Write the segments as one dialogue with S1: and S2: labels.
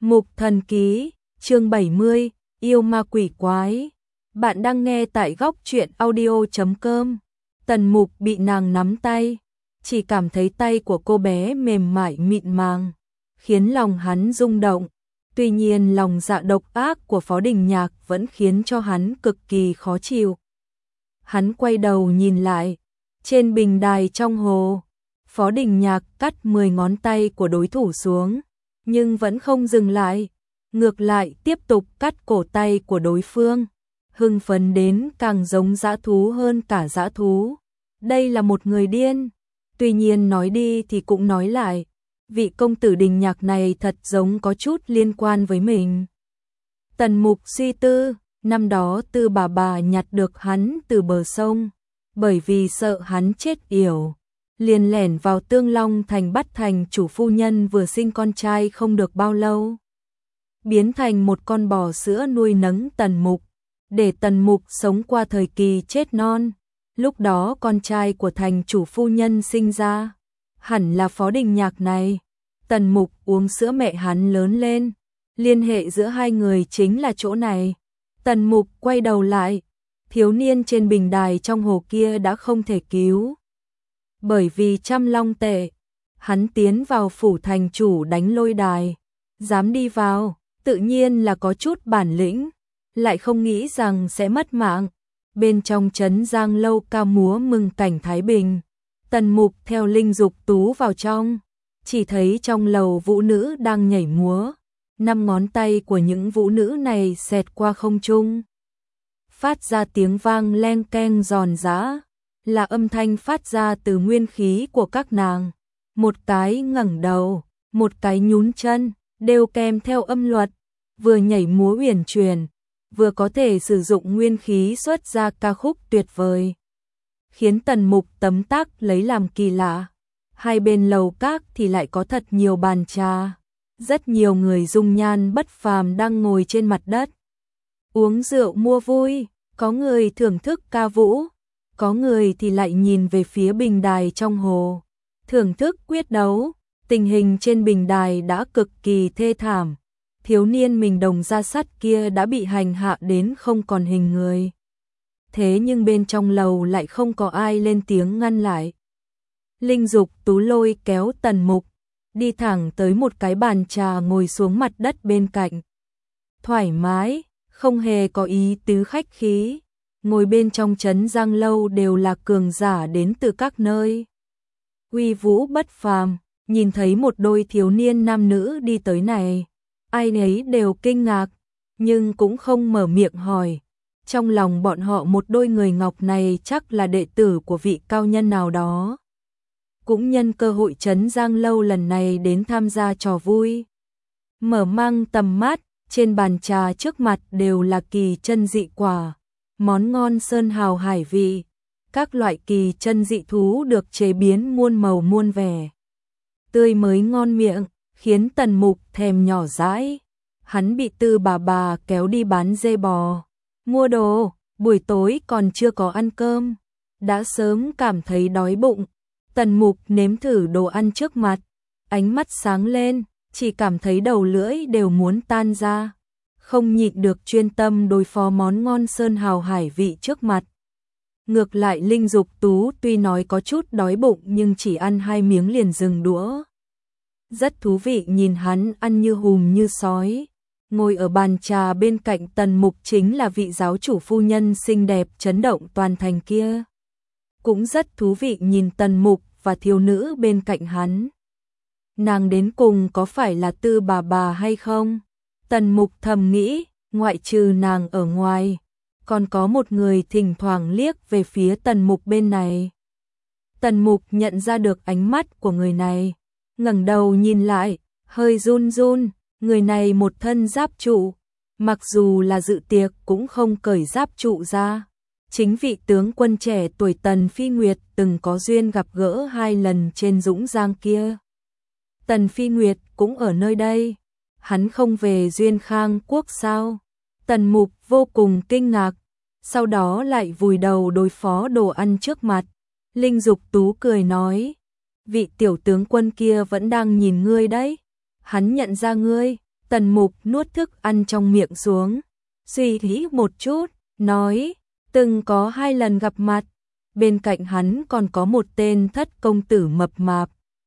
S1: Mục Thần Ký, chương 70, yêu ma quỷ quái. Bạn đang nghe tại góc truyện audio.com. Tần Mục bị nàng nắm tay, chỉ cảm thấy tay của cô bé mềm mại mịn màng, khiến lòng hắn rung động. Tuy nhiên lòng dạ độc ác của Phó Đình Nhạc vẫn khiến cho hắn cực kỳ khó chịu. Hắn quay đầu nhìn lại, trên bình đài trong hồ, Phó Đình Nhạc cắt 10 ngón tay của đối thủ xuống, nhưng vẫn không dừng lại, ngược lại tiếp tục cắt cổ tay của đối phương, hưng phấn đến càng giống dã thú hơn cả dã thú. Đây là một người điên. Tuy nhiên nói đi thì cũng nói lại, vị công tử Đình Nhạc này thật giống có chút liên quan với mình. Tần Mục suy tư, năm đó Tư bà nhặt được hắn từ bờ sông, bởi vì sợ hắn chết yểu, liền lẻn vào Tương Long Thành bắt thành chủ phu nhân vừa sinh con trai không được bao lâu, biến thành một con bò sữa nuôi nấng Tần Mục, để Tần Mục sống qua thời kỳ chết non. Lúc đó con trai của thành chủ phu nhân sinh ra, hẳn là Phó Đình Nhạc này. Tần Mục uống sữa mẹ hắn lớn lên, liên hệ giữa hai người chính là chỗ này. Tần Mục quay đầu lại, thiếu niên trên bình đài trong hồ kia đã không thể cứu, bởi vì trăm long tệ. Hắn tiến vào phủ thành chủ đánh lôi đài, dám đi vào, tự nhiên là có chút bản lĩnh, lại không nghĩ rằng sẽ mất mạng. Bên trong trấn Giang Lâu ca múa mừng cảnh thái bình. Tần Mục theo Linh Dục Tú vào trong, chỉ thấy trong lầu vũ nữ đang nhảy múa, 5 ngón tay của những vũ nữ này xẹt qua không trung, phát ra tiếng vang leng keng giòn giã, là âm thanh phát ra từ nguyên khí của các nàng. Một cái ngẩng đầu, một cái nhún chân, đều kèm theo âm luật, vừa nhảy múa uyển chuyển, vừa có thể sử dụng nguyên khí xuất ra ca khúc tuyệt vời, khiến Tần Mục tấm tắc lấy làm kỳ lạ. Hai bên lầu các thì lại có thật nhiều bàn trà, rất nhiều người dung nhan bất phàm đang ngồi trên mặt đất, uống rượu mua vui, có người thưởng thức ca vũ, có người thì lại nhìn về phía bình đài trong hồ, thưởng thức quyết đấu. Tình hình trên bình đài đã cực kỳ thê thảm. Thiếu niên mình đồng da sắt kia đã bị hành hạ đến không còn hình người. Thế nhưng bên trong lầu lại không có ai lên tiếng ngăn lại. Linh Dục Tú lôi kéo Tần Mục, đi thẳng tới một cái bàn trà ngồi xuống mặt đất bên cạnh. Thoải mái, không hề có ý tứ khách khí. Ngồi bên trong trấn Giang Lâu đều là cường giả đến từ các nơi, uy vũ bất phàm. Nhìn thấy một đôi thiếu niên nam nữ đi tới này, ai nấy đều kinh ngạc, nhưng cũng không mở miệng hỏi. Trong lòng bọn họ một đôi người ngọc này chắc là đệ tử của vị cao nhân nào đó, cũng nhân cơ hội trấn Giang Lâu lần này đến tham gia trò vui. Mở mang tầm mắt, trên bàn trà trước mặt đều là kỳ chân dị quả, món ngon sơn hào hải vị, các loại kỳ chân dị thú được chế biến muôn màu muôn vẻ, tươi mới ngon miệng, khiến Tần Mục thèm nhỏ dãi. Hắn bị Tư bà kéo đi bán dê bò, mua đồ, buổi tối còn chưa có ăn cơm, đã sớm cảm thấy đói bụng. Tần Mục nếm thử đồ ăn trước mặt, ánh mắt sáng lên, chỉ cảm thấy đầu lưỡi đều muốn tan ra, không nhịn được chuyên tâm đối phó món ngon sơn hào hải vị trước mặt. Ngược lại Linh Dục Tú tuy nói có chút đói bụng nhưng chỉ ăn 2 miếng liền dừng đũa. Rất thú vị nhìn hắn ăn như hùm như sói. Ngồi ở bàn trà bên cạnh Tần Mục chính là vị giáo chủ phu nhân xinh đẹp chấn động toàn thành kia. Cũng rất thú vị nhìn Tần Mục và thiếu nữ bên cạnh hắn. Nàng đến cùng có phải là Tư bà hay không? Tần Mục thầm nghĩ, ngoại trừ nàng ở ngoài, còn có một người thỉnh thoảng liếc về phía Tần Mục bên này. Tần Mục nhận ra được ánh mắt của người này, ngẩng đầu nhìn lại, hơi run run. Người này một thân giáp trụ, mặc dù là dự tiệc cũng không cởi giáp trụ ra. Chính vị tướng quân trẻ tuổi Tần Phi Nguyệt từng có duyên gặp gỡ 2 lần trên Dũng Giang kia. Tần Phi Nguyệt cũng ở nơi đây. Hắn không về Duyên Khang Quốc sao? Tần Mục vô cùng kinh ngạc, sau đó lại vùi đầu đối phó đồ ăn trước mặt. Linh Dục Tú cười nói, vị tiểu tướng quân kia vẫn đang nhìn ngươi đấy. Hắn nhận ra ngươi. Tần Mục nuốt thức ăn trong miệng xuống, suy nghĩ một chút, nói, từng có 2 lần gặp mặt, bên cạnh hắn còn có một tên thất công tử mập mạp.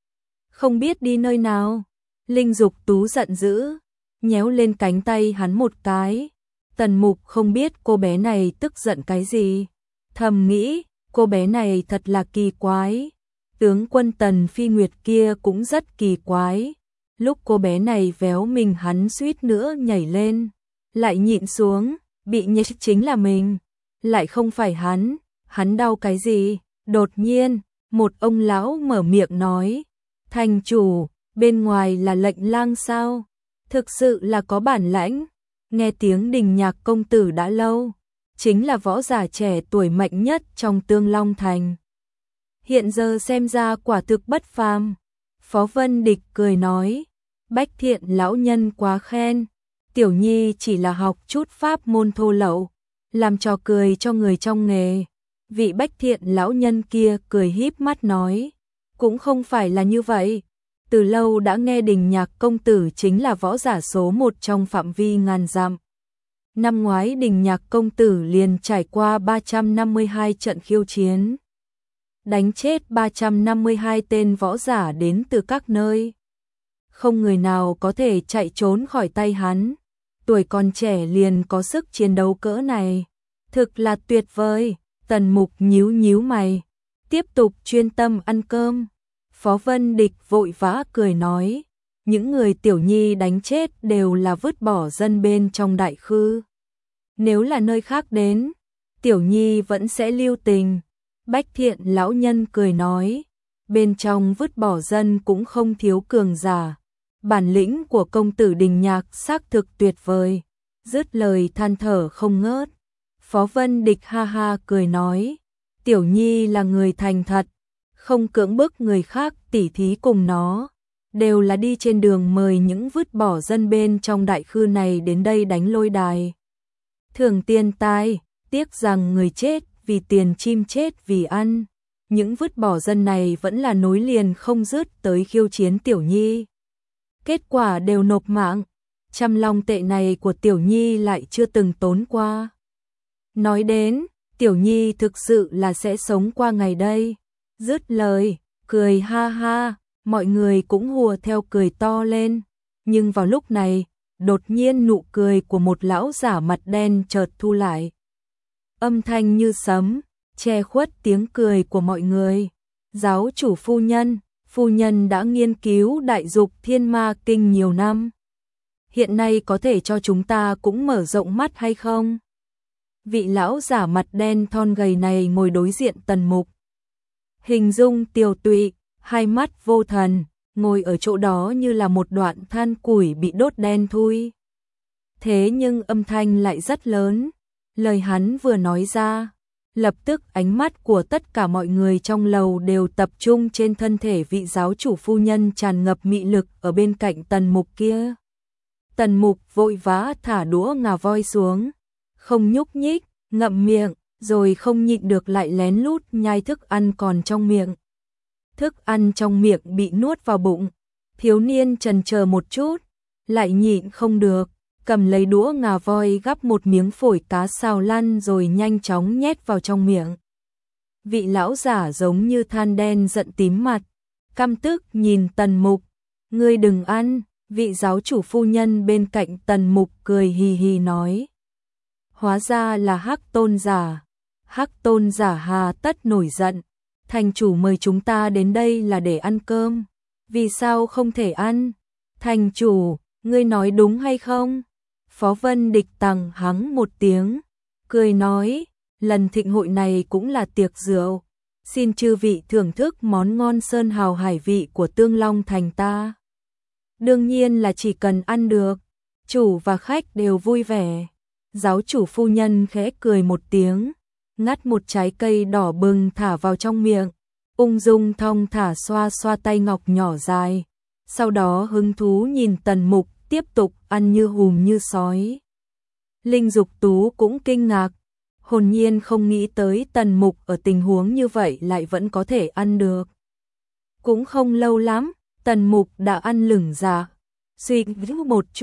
S1: Không biết đi nơi nào. Linh Dục Tú giận dữ, nhéo lên cánh tay hắn một cái. Tần Mục không biết cô bé này tức giận cái gì. Thầm nghĩ, cô bé này thật là kỳ quái. Tướng quân Tần Phi Nguyệt kia cũng rất kỳ quái. Lúc cô bé này véo mình hắn suýt nữa nhảy lên. Lại nhịn xuống, bị nhếch chính là mình. Lại không phải hắn đau cái gì. Đột nhiên, một ông lão mở miệng nói. Thành chủ, bên ngoài là lệnh lang sao? Thực sự là có bản lãnh. Nghe tiếng Đình Nhạc công tử đã lâu. Chính là võ giả trẻ tuổi mạnh nhất trong Tương Long Thành. Hiện giờ xem ra quả thực bất phàm. Phó Vân Địch cười nói. Bách Thiện lão nhân quá khen. Tiểu nhi chỉ là học chút pháp môn thô lậu, làm trò cười cho người trong nghề. Vị Bách Thiện lão nhân kia cười híp mắt nói. Cũng không phải là như vậy. Từ lâu đã nghe Đình Nhạc công tử chính là võ giả số 1 trong phạm vi ngàn dặm. Năm ngoái Đình Nhạc công tử liền trải qua 352 trận khiêu chiến. Đánh chết 352 tên võ giả đến từ các nơi. Không người nào có thể chạy trốn khỏi tay hắn. Tuổi còn trẻ liền có sức chiến đấu cỡ này. Thực là tuyệt vời. Tần Mục nhíu nhíu mày. Tiếp tục chuyên tâm ăn cơm. Phó Vân Địch vội vã cười nói. Những người tiểu nhi đánh chết đều là vứt bỏ dân bên trong đại khư. Nếu là nơi khác đến, tiểu nhi vẫn sẽ lưu tình. Bách Thiện lão nhân cười nói. Bên trong vứt bỏ dân cũng không thiếu cường giả. Bản lĩnh của công tử Đình Nhạc xác thực tuyệt vời. Dứt lời than thở không ngớt. Phó Vân Địch ha ha cười nói. Tiểu nhi là người thành thật, không cưỡng bức người khác tỉ thí cùng nó. Đều là đi trên đường mời những vứt bỏ dân bên trong đại khư này đến đây đánh lôi đài. Thưởng tiền tài, tiếc rằng người chết vì tiền chim chết vì ăn. Những vứt bỏ dân này vẫn là nối liền không dứt tới khiêu chiến tiểu nhi. Kết quả đều nộp mạng. 100 long tệ này của tiểu nhi lại chưa từng tốn qua. Nói đến, tiểu nhi thực sự là sẽ sống qua ngày đây. Dứt lời, cười ha ha, mọi người cũng hùa theo cười to lên. Nhưng vào lúc này, đột nhiên nụ cười của một lão giả mặt đen chợt thu lại. Âm thanh như sấm, che khuất tiếng cười của mọi người. Giáo chủ phu nhân đã nghiên cứu Đại Dục Thiên Ma Kinh nhiều năm. Hiện nay có thể cho chúng ta cũng mở rộng mắt hay không? Vị lão giả mặt đen thon gầy này ngồi đối diện Tần Mục. Hình dung tiều tụy, hai mắt vô thần, ngồi ở chỗ đó như là một đoạn than củi bị đốt đen thui. Thế nhưng âm thanh lại rất lớn. Lời hắn vừa nói ra, lập tức ánh mắt của tất cả mọi người trong lầu đều tập trung trên thân thể vị giáo chủ phu nhân tràn ngập mị lực ở bên cạnh Tần Mục kia. Tần Mục vội vã thả đũa ngà voi xuống, không nhúc nhích, ngậm miệng, rồi không nhịn được lại lén lút nhai thức ăn còn trong miệng. Thức ăn trong miệng bị nuốt vào bụng, thiếu niên chần chờ một chút, lại nhịn không được, cầm lấy đũa ngà voi gắp một miếng phổi cá xào lăn rồi nhanh chóng nhét vào trong miệng. Vị lão giả giống như than đen giận tím mặt, căm tức nhìn Tần Mục, ngươi đừng ăn. Vị giáo chủ phu nhân bên cạnh Tần Mục cười hì hì nói. Hóa ra là Hắc Tôn giả. Hắc Tôn giả hà tất nổi giận. Thành chủ mời chúng ta đến đây là để ăn cơm. Vì sao không thể ăn? Thành chủ, ngươi nói đúng hay không? Phó Vân Địch tằng hắng một tiếng, cười nói, lần thịnh hội này cũng là tiệc rượu. Xin chư vị thưởng thức món ngon sơn hào hải vị của Tương Long thành ta. Đương nhiên là chỉ cần ăn được, chủ và khách đều vui vẻ. Giáo chủ phu nhân khẽ cười một tiếng, ngắt một trái cây đỏ bừng thả vào trong miệng, ung dung thong thả xoa xoa tay ngọc nhỏ dài. Sau đó hứng thú nhìn Tần Mục tiếp tục ăn như hùm như sói. Linh Dục Tú cũng kinh ngạc, hồn nhiên không nghĩ tới Tần Mục ở tình huống như vậy lại vẫn có thể ăn được. Cũng không lâu lắm, Tần Mục đã ăn lửng dạ, suy nghĩ một chút,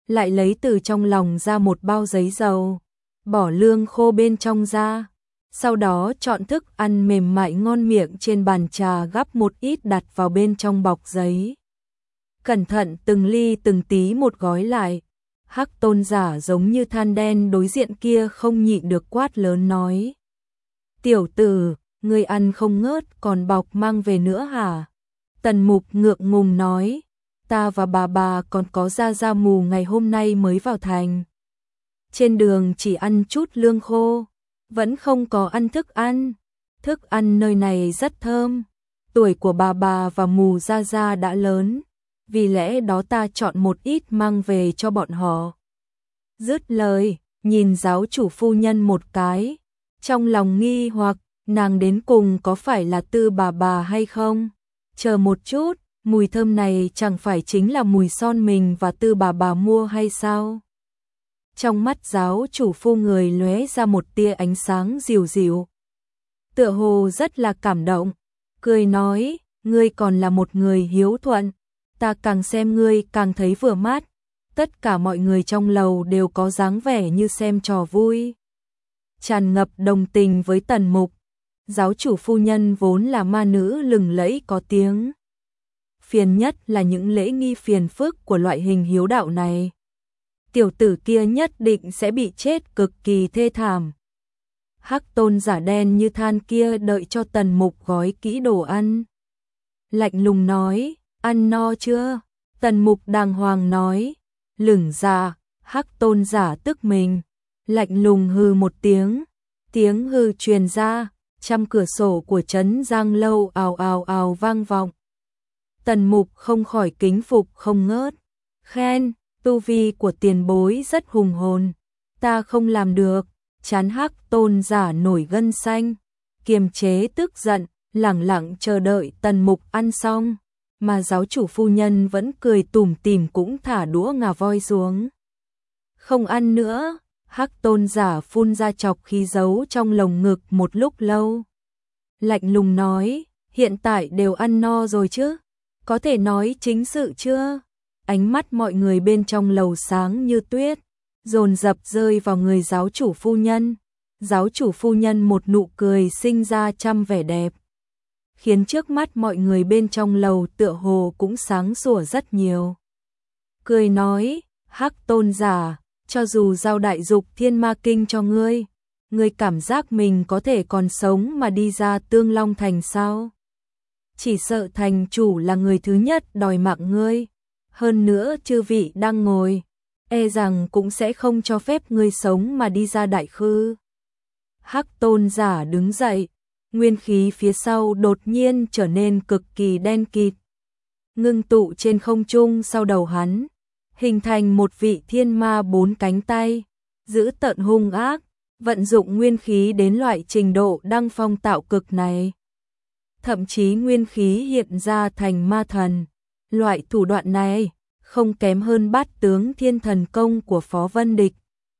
S1: lại lấy từ trong lòng ra một bao giấy dầu, bỏ lương khô bên trong ra. Sau đó chọn thức ăn mềm mại ngon miệng trên bàn trà gắp một ít đặt vào bên trong bọc giấy. Cẩn thận từng ly từng tí một gói lại. Hắc Tôn giả giống như than đen đối diện kia không nhịn được quát lớn nói. Tiểu tử, ngươi ăn không ngớt còn bọc mang về nữa hả? Tần Mục ngượng ngùng nói. Ta và bà còn có gia mù ngày hôm nay mới vào thành. Trên đường chỉ ăn chút lương khô, vẫn không có ăn thức ăn. Thức ăn nơi này rất thơm. Tuổi của bà và mù gia đã lớn, vì lẽ đó ta chọn một ít mang về cho bọn họ. Dứt lời, nhìn giáo chủ phu nhân một cái, trong lòng nghi hoặc, nàng đến cùng có phải là Tư bà hay không? Chờ một chút, mùi thơm này chẳng phải chính là mùi son mình và Tư bà mua hay sao? Trong mắt giáo chủ phu người lóe ra một tia ánh sáng dịu dịu. Tựa hồ rất là cảm động, cười nói, ngươi còn là một người hiếu thuận, ta càng xem ngươi càng thấy vừa mắt. Tất cả mọi người trong lầu đều có dáng vẻ như xem trò vui, tràn ngập đồng tình với Tần Mục. Giáo chủ phu nhân vốn là ma nữ lừng lẫy có tiếng. Phiền nhất là những lễ nghi phiền phức của loại hình hiếu đạo này. Tiểu tử kia nhất định sẽ bị chết cực kỳ thê thảm. Hắc Tôn giả đen như than kia đợi cho Tần Mục gói kỹ đồ ăn. Lạnh lùng nói, ăn no chưa? Tần Mục đàng hoàng nói, lửng ra. Hắc Tôn giả tức mình, lạnh lùng hừ một tiếng. Tiếng hừ truyền ra, trăm cửa sổ của trấn Giang Lâu ào ào ào vang vọng. Tần Mục không khỏi kính phục không ngớt, khen, tu vi của tiền bối rất hùng hồn, ta không làm được. Chán Hắc Tôn giả nổi gân xanh, kiềm chế tức giận, lẳng lặng chờ đợi Tần Mục ăn xong, mà giáo chủ phu nhân vẫn cười tủm tỉm cũng thả đũa ngà voi xuống. Không ăn nữa. Hắc Tôn giả phun ra chọc khí giấu trong lồng ngực một lúc lâu. Lạnh lùng nói, hiện tại đều ăn no rồi chứ? Có thể nói chính sự chưa? Ánh mắt mọi người bên trong lầu sáng như tuyết, dồn dập rơi vào người giáo chủ phu nhân. Giáo chủ phu nhân một nụ cười sinh ra trăm vẻ đẹp, khiến trước mắt mọi người bên trong lầu tựa hồ cũng sáng sủa rất nhiều. Cười nói, Hắc Tôn giả, cho dù giao đại dục thiên ma kinh cho ngươi, ngươi cảm giác mình có thể còn sống mà đi ra Tương Long Thành sao? Chỉ sợ thành chủ là người thứ nhất đòi mạng ngươi. Hơn nữa chư vị đang ngồi, e rằng cũng sẽ không cho phép ngươi sống mà đi ra đại khư. Hắc Tôn giả đứng dậy, nguyên khí phía sau đột nhiên trở nên cực kỳ đen kịt, ngưng tụ trên không trung sau đầu hắn, hình thành một vị thiên ma bốn cánh tay, giữ tợn hung ác, vận dụng nguyên khí đến loại trình độ đăng phong tạo cực này. Thậm chí nguyên khí hiện ra thành ma thần, loại thủ đoạn này không kém hơn Bát tướng thiên thần công của Phó Vân Địch.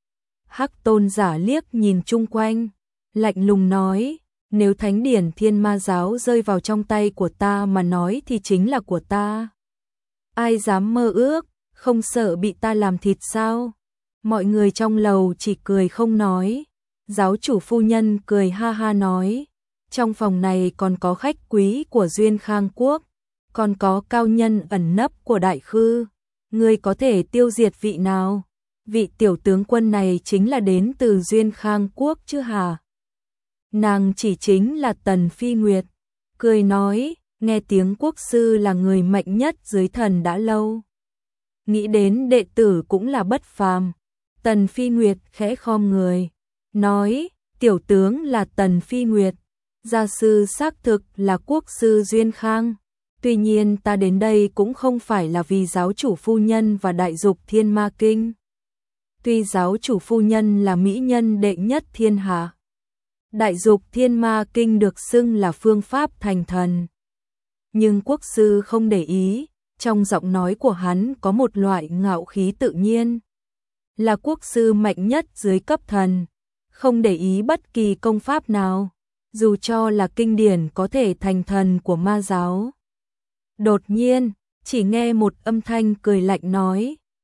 S1: Hắc Tôn giả liếc nhìn chung quanh, lạnh lùng nói, nếu thánh điển thiên ma giáo rơi vào trong tay của ta mà nói thì chính là của ta. Ai dám mơ ước, không sợ bị ta làm thịt sao? Mọi người trong lầu chỉ cười không nói. Giáo chủ phu nhân cười ha ha nói, trong phòng này còn có khách quý của Duyên Khang Quốc, còn có cao nhân ẩn nấp của Đại Khư. Ngươi có thể tiêu diệt vị nào? Vị tiểu tướng quân này chính là đến từ Duyên Khang Quốc chứ hả? Nàng chỉ chính là Tần Phi Nguyệt, cười nói, nghe tiếng quốc sư là người mạnh nhất dưới thần đã lâu. Nghĩ đến đệ tử cũng là bất phàm. Tần Phi Nguyệt khẽ khom người, nói, tiểu tướng là Tần Phi Nguyệt, gia sư xác thực là quốc sư Duyên Khang. Tuy nhiên ta đến đây cũng không phải là vì giáo chủ phu nhân và đại dục thiên ma kinh. Tuy giáo chủ phu nhân là mỹ nhân đệ nhất thiên hạ, đại dục thiên ma kinh được xưng là phương pháp thành thần. Nhưng quốc sư không để ý, trong giọng nói của hắn có một loại ngạo khí tự nhiên. Là quốc sư mạnh nhất dưới cấp thần, không để ý bất kỳ công pháp nào, dù cho là kinh điển có thể thành thần của ma giáo. Đột nhiên, chỉ nghe một âm thanh cười lạnh nói,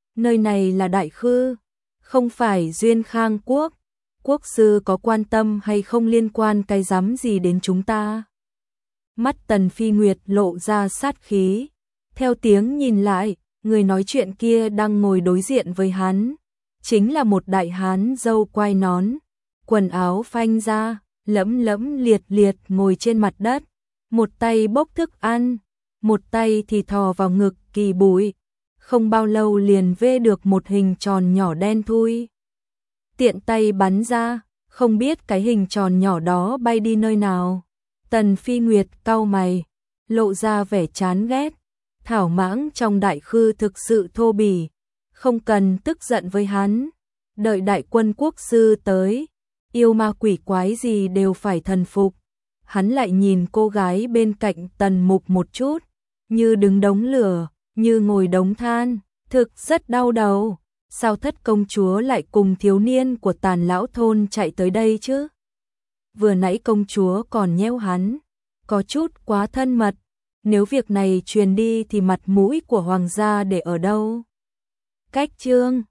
S1: nơi này là Đại Khư, không phải Duyên Khang Quốc. Quốc sư có quan tâm hay không liên quan cái rắm gì đến chúng ta? Mắt Tần Phi Nguyệt lộ ra sát khí, theo tiếng nhìn lại, người nói chuyện kia đang ngồi đối diện với hắn, chính là một đại hán râu quai nón, quần áo phanh ra, lẫm lẫm liệt liệt ngồi trên mặt đất, một tay bốc thức ăn, một tay thì thò vào ngực kỳ bụi, không bao lâu liền vê được một hình tròn nhỏ đen thui. Tiện tay bắn ra, không biết cái hình tròn nhỏ đó bay đi nơi nào. Tần Phi Nguyệt cau mày, lộ ra vẻ chán ghét. Thảo Mãng trong Đại Khư thực sự thô bỉ, không cần tức giận với hắn. Đợi đại quân quốc sư tới, yêu ma quỷ quái gì đều phải thần phục. Hắn lại nhìn cô gái bên cạnh Tần Mục một chút, như đứng đống lửa, như ngồi đống than, thực rất đau đầu. Sao Thất công chúa lại cùng thiếu niên của Tàn lão thôn chạy tới đây chứ? Vừa nãy công chúa còn nhéo hắn, có chút quá thân mật. Nếu việc này truyền đi thì mặt mũi của hoàng gia để ở đâu? Cách chương